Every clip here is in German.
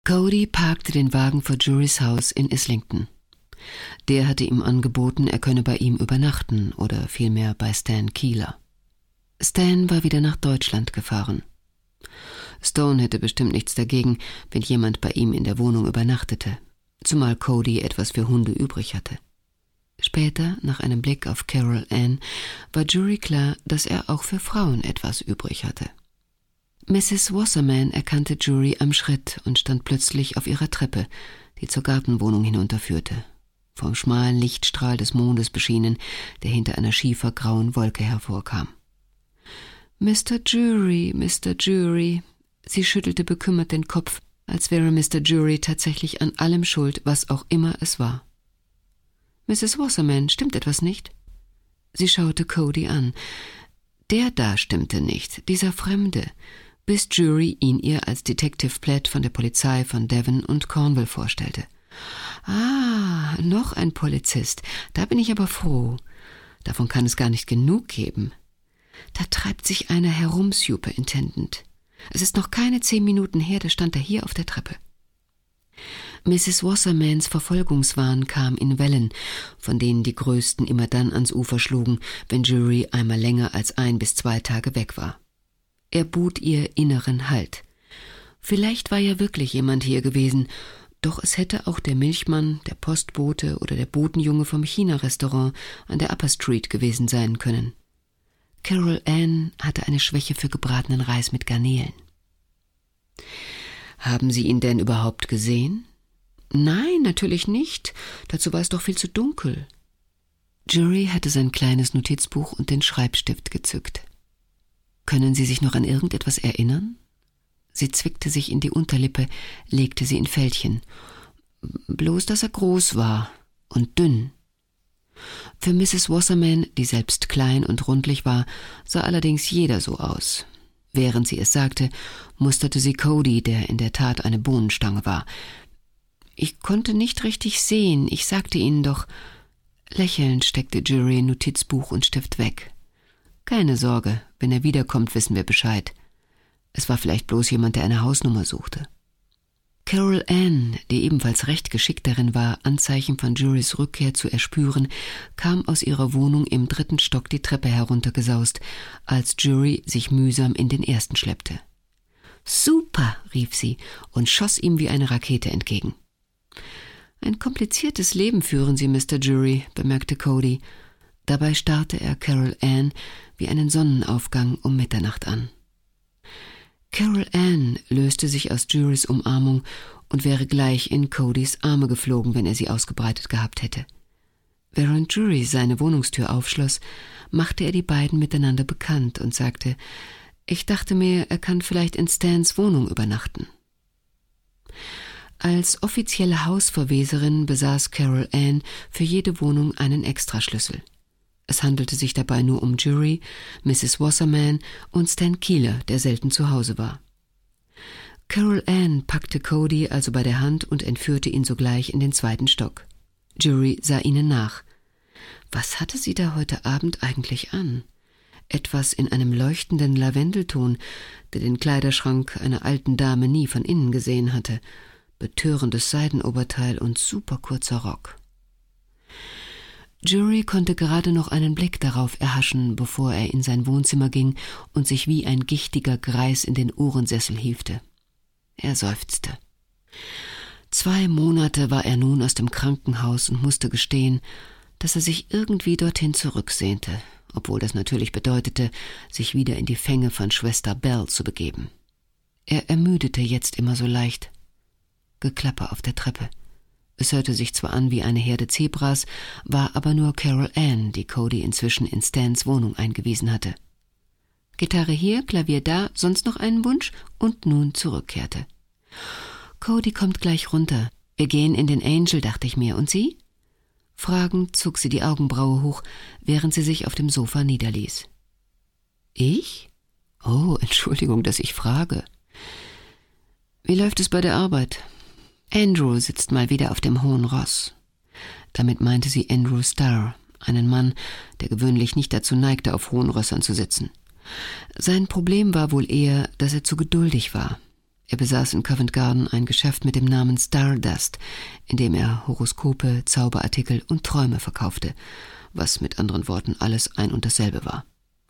Cody parkte den Wagen vor Jurys Haus in Islington. Der hatte ihm angeboten, er könne bei ihm übernachten oder vielmehr bei Stan Keeler. Stan war wieder nach Deutschland gefahren. Stone hätte bestimmt nichts dagegen, wenn jemand bei ihm in der Wohnung übernachtete, zumal Cody etwas für Hunde übrig hatte. Später, nach einem Blick auf Carol Ann, war Jury klar, dass er auch für Frauen etwas übrig hatte. Mrs. Wasserman erkannte Jury am Schritt und stand plötzlich auf ihrer Treppe, die zur Gartenwohnung hinunterführte, vom schmalen Lichtstrahl des Mondes beschienen, der hinter einer schiefergrauen Wolke hervorkam. »Mr. Jury, Mr. Jury«, sie schüttelte bekümmert den Kopf, als wäre Mr. Jury tatsächlich an allem schuld, was auch immer es war. »Mrs. Wasserman, stimmt etwas nicht?« Sie schaute Cody an. Der da stimmte nicht, dieser Fremde, bis Jury ihn ihr als Detective Platt von der Polizei von Devon und Cornwall vorstellte. »Ah, noch ein Polizist, da bin ich aber froh. Davon kann es gar nicht genug geben. Da treibt sich einer herum, Superintendent. Es ist noch keine 10 Minuten her, da stand er hier auf der Treppe.« Mrs. Wassermans Verfolgungswahn kam in Wellen, von denen die größten immer dann ans Ufer schlugen, wenn Jury einmal länger als 1 bis 2 Tage weg war. Er bot ihr inneren Halt. Vielleicht war ja wirklich jemand hier gewesen, doch es hätte auch der Milchmann, der Postbote oder der Botenjunge vom China-Restaurant an der Upper Street gewesen sein können. Carol Ann hatte eine Schwäche für gebratenen Reis mit Garnelen. »Haben Sie ihn denn überhaupt gesehen?« »Nein, natürlich nicht. Dazu war es doch viel zu dunkel.« Jury hatte sein kleines Notizbuch und den Schreibstift gezückt. »Können Sie sich noch an irgendetwas erinnern?« Sie zwickte sich in die Unterlippe, legte sie in Fältchen. »Bloß, dass er groß war und dünn.« Für Mrs. Wasserman, die selbst klein und rundlich war, sah allerdings jeder so aus. Während sie es sagte, musterte sie Cody, der in der Tat eine Bohnenstange war. »Ich konnte nicht richtig sehen, ich sagte Ihnen doch.« Lächelnd steckte Jury Notizbuch und Stift weg. »Keine Sorge, wenn er wiederkommt, wissen wir Bescheid. Es war vielleicht bloß jemand, der eine Hausnummer suchte.« Carol Ann, die ebenfalls recht geschickt darin war, Anzeichen von Jurys Rückkehr zu erspüren, kam aus ihrer Wohnung im 3. Stock die Treppe heruntergesaust, als Jury sich mühsam in den 1. schleppte. »Super«, rief sie und schoss ihm wie eine Rakete entgegen. »Ein kompliziertes Leben führen Sie, Mr. Jury«, bemerkte Cody. Dabei starrte er Carol Ann wie einen Sonnenaufgang um Mitternacht an. Carol Ann löste sich aus Jurys Umarmung und wäre gleich in Codys Arme geflogen, wenn er sie ausgebreitet gehabt hätte. Während Jury seine Wohnungstür aufschloss, machte er die beiden miteinander bekannt und sagte, »Ich dachte mir, er kann vielleicht in Stans Wohnung übernachten.« Als offizielle Hausverweserin besaß Carol Ann für jede Wohnung einen Extraschlüssel. Es handelte sich dabei nur um Jury, Mrs. Wasserman und Stan Keeler, der selten zu Hause war. Carol Ann packte Cody also bei der Hand und entführte ihn sogleich in den 2. Stock. Jury sah ihnen nach. Was hatte sie da heute Abend eigentlich an? Etwas in einem leuchtenden Lavendelton, der den Kleiderschrank einer alten Dame nie von innen gesehen hatte. Betörendes Seidenoberteil und superkurzer Rock. Jury konnte gerade noch einen Blick darauf erhaschen, bevor er in sein Wohnzimmer ging und sich wie ein gichtiger Greis in den Ohrensessel hiefte. Er seufzte. 2 Monate war er nun aus dem Krankenhaus und musste gestehen, dass er sich irgendwie dorthin zurücksehnte, obwohl das natürlich bedeutete, sich wieder in die Fänge von Schwester Belle zu begeben. Er ermüdete jetzt immer so leicht. Geklapper auf der Treppe. Es hörte sich zwar an wie eine Herde Zebras, war aber nur Carol Ann, die Cody inzwischen in Stans Wohnung eingewiesen hatte. Gitarre hier, Klavier da, sonst noch einen Wunsch? Und nun zurückkehrte. »Cody kommt gleich runter. Wir gehen in den Angel, dachte ich mir. Und Sie?« Fragend zog sie die Augenbraue hoch, während sie sich auf dem Sofa niederließ. »Ich? Oh, Entschuldigung, dass ich frage. Wie läuft es bei der Arbeit?« »Andrew sitzt mal wieder auf dem hohen Ross.« Damit meinte sie Andrew Starr, einen Mann, der gewöhnlich nicht dazu neigte, auf hohen Rössern zu sitzen. Sein Problem war wohl eher, dass er zu geduldig war. Er besaß in Covent Garden ein Geschäft mit dem Namen Stardust, in dem er Horoskope, Zauberartikel und Träume verkaufte, was mit anderen Worten alles ein und dasselbe war.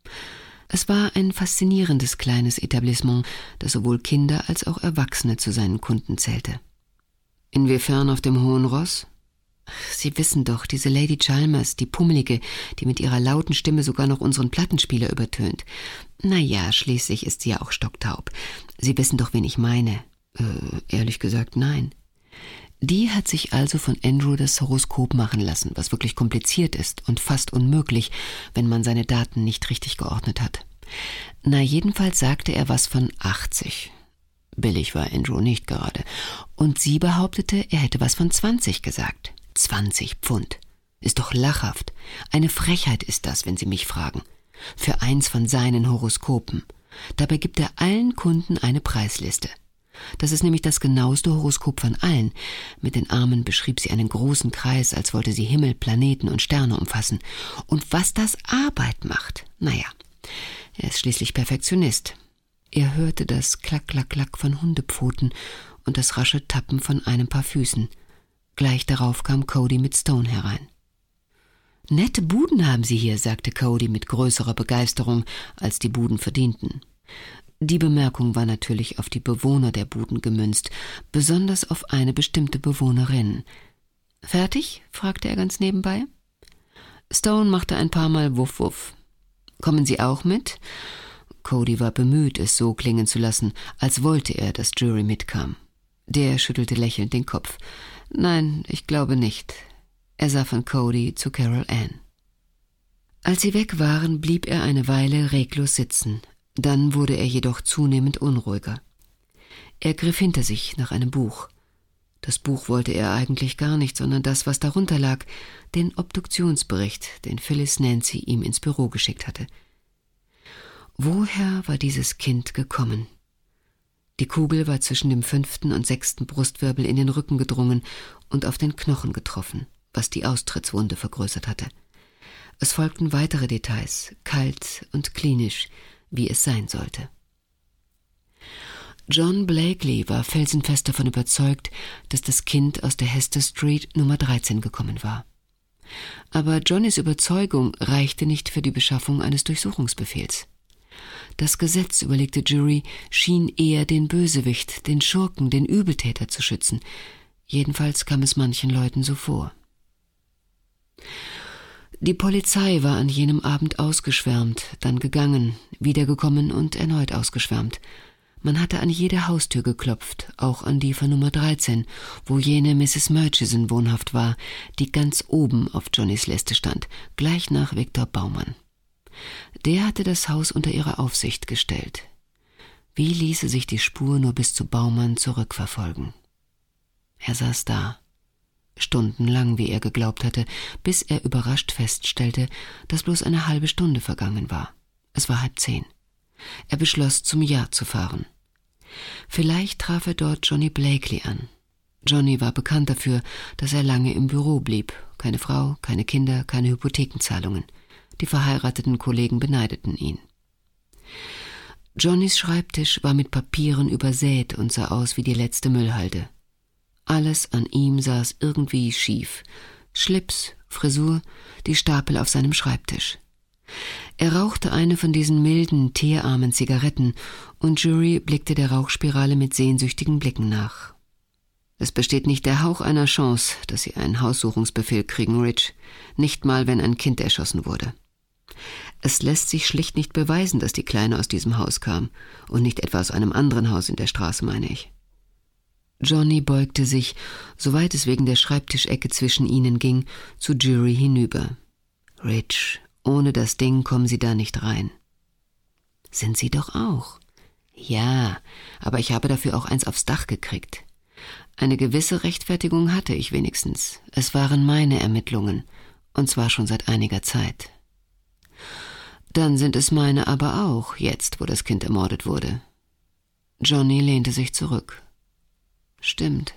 Es war ein faszinierendes kleines Etablissement, das sowohl Kinder als auch Erwachsene zu seinen Kunden zählte. Inwiefern auf dem hohen Ross? Sie wissen doch, diese Lady Chalmers, die Pummelige, die mit ihrer lauten Stimme sogar noch unseren Plattenspieler übertönt. Naja, schließlich ist sie ja auch stocktaub. Sie wissen doch, wen ich meine. Ehrlich gesagt, nein. Die hat sich also von Andrew das Horoskop machen lassen, was wirklich kompliziert ist und fast unmöglich, wenn man seine Daten nicht richtig geordnet hat. Na, jedenfalls sagte er was von 80. Billig war Andrew nicht gerade. Und sie behauptete, er hätte was von 20 gesagt. 20 Pfund. Ist doch lachhaft. Eine Frechheit ist das, wenn Sie mich fragen. Für eins von seinen Horoskopen. Dabei gibt er allen Kunden eine Preisliste. Das ist nämlich das genaueste Horoskop von allen. Mit den Armen beschrieb sie einen großen Kreis, als wollte sie Himmel, Planeten und Sterne umfassen. Und was das Arbeit macht, naja, er ist schließlich Perfektionist. Er hörte das Klack-Klack-Klack von Hundepfoten und das rasche Tappen von einem Paar Füßen. Gleich darauf kam Cody mit Stone herein. »Nette Buden haben Sie hier«, sagte Cody mit größerer Begeisterung, als die Buden verdienten. Die Bemerkung war natürlich auf die Bewohner der Buden gemünzt, besonders auf eine bestimmte Bewohnerin. »Fertig?« fragte er ganz nebenbei. Stone machte ein paar Mal Wuff Wuff. »Kommen Sie auch mit?« Cody war bemüht, es so klingen zu lassen, als wollte er, dass Jury mitkam. Der schüttelte lächelnd den Kopf. »Nein, ich glaube nicht.« Er sah von Cody zu Carol Ann. Als sie weg waren, blieb er eine Weile reglos sitzen. Dann wurde er jedoch zunehmend unruhiger. Er griff hinter sich nach einem Buch. Das Buch wollte er eigentlich gar nicht, sondern das, was darunter lag, den Obduktionsbericht, den Phyllis Nancy ihm ins Büro geschickt hatte. Woher war dieses Kind gekommen? Die Kugel war zwischen dem 5. und 6. Brustwirbel in den Rücken gedrungen und auf den Knochen getroffen, was die Austrittswunde vergrößert hatte. Es folgten weitere Details, kalt und klinisch, wie es sein sollte. John Blakely war felsenfest davon überzeugt, dass das Kind aus der Hester Street Nummer 13 gekommen war. Aber Johnnys Überzeugung reichte nicht für die Beschaffung eines Durchsuchungsbefehls. Das Gesetz, überlegte Jury, schien eher den Bösewicht, den Schurken, den Übeltäter zu schützen. Jedenfalls kam es manchen Leuten so vor. Die Polizei war an jenem Abend ausgeschwärmt, dann gegangen, wiedergekommen und erneut ausgeschwärmt. Man hatte an jede Haustür geklopft, auch an die von Nummer 13, wo jene Mrs. Murchison wohnhaft war, die ganz oben auf Johnnys Liste stand, gleich nach Viktor Baumann. Der hatte das Haus unter ihre Aufsicht gestellt. Wie ließe sich die Spur nur bis zu Baumann zurückverfolgen? Er saß da, stundenlang, wie er geglaubt hatte, bis er überrascht feststellte, dass bloß eine halbe Stunde vergangen war. Es war 9:30. Er beschloss, zum Yard zu fahren. Vielleicht traf er dort Johnny Blakely an. Johnny war bekannt dafür, dass er lange im Büro blieb. Keine Frau, keine Kinder, keine Hypothekenzahlungen. Die verheirateten Kollegen beneideten ihn. Johnnys Schreibtisch war mit Papieren übersät und sah aus wie die letzte Müllhalde. Alles an ihm saß irgendwie schief. Schlips, Frisur, die Stapel auf seinem Schreibtisch. Er rauchte eine von diesen milden, teerarmen Zigaretten und Jury blickte der Rauchspirale mit sehnsüchtigen Blicken nach. »Es besteht nicht der Hauch einer Chance, dass Sie einen Haussuchungsbefehl kriegen, Rich. Nicht mal, wenn ein Kind erschossen wurde. Es lässt sich schlicht nicht beweisen, dass die Kleine aus diesem Haus kam und nicht etwa aus einem anderen Haus in der Straße, meine ich.« Johnny beugte sich, soweit es wegen der Schreibtischecke zwischen ihnen ging, zu Jury hinüber. »Rich, ohne das Ding kommen Sie da nicht rein.« »Sind Sie doch auch?« »Ja, aber ich habe dafür auch eins aufs Dach gekriegt. Eine gewisse Rechtfertigung hatte ich wenigstens. Es waren meine Ermittlungen, und zwar schon seit einiger Zeit.« »Dann sind es meine aber auch, jetzt, wo das Kind ermordet wurde.« Johnny lehnte sich zurück. »Stimmt.«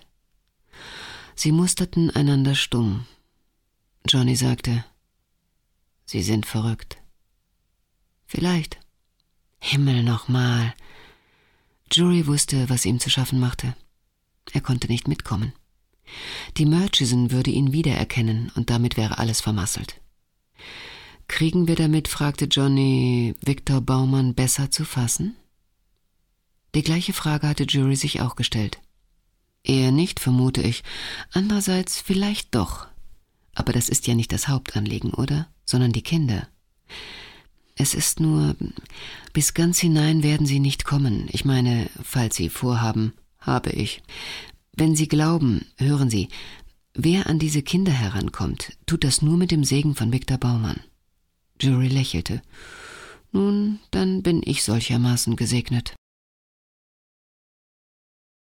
Sie musterten einander stumm. Johnny sagte, »Sie sind verrückt.« »Vielleicht.« »Himmel nochmal!« Jury wusste, was ihm zu schaffen machte. Er konnte nicht mitkommen. Die Murchison würde ihn wiedererkennen und damit wäre alles vermasselt. »Kriegen wir damit«, fragte Johnny, »Victor Baumann besser zu fassen?« Die gleiche Frage hatte Jury sich auch gestellt. Eher nicht, vermute ich. Andererseits vielleicht doch. Aber das ist ja nicht das Hauptanliegen, oder? Sondern die Kinder. Es ist nur, bis ganz hinein werden sie nicht kommen. Ich meine, falls sie vorhaben, habe ich. Wenn sie glauben, hören Sie, wer an diese Kinder herankommt, tut das nur mit dem Segen von Victor Baumann. Jury lächelte. Nun, dann bin ich solchermaßen gesegnet.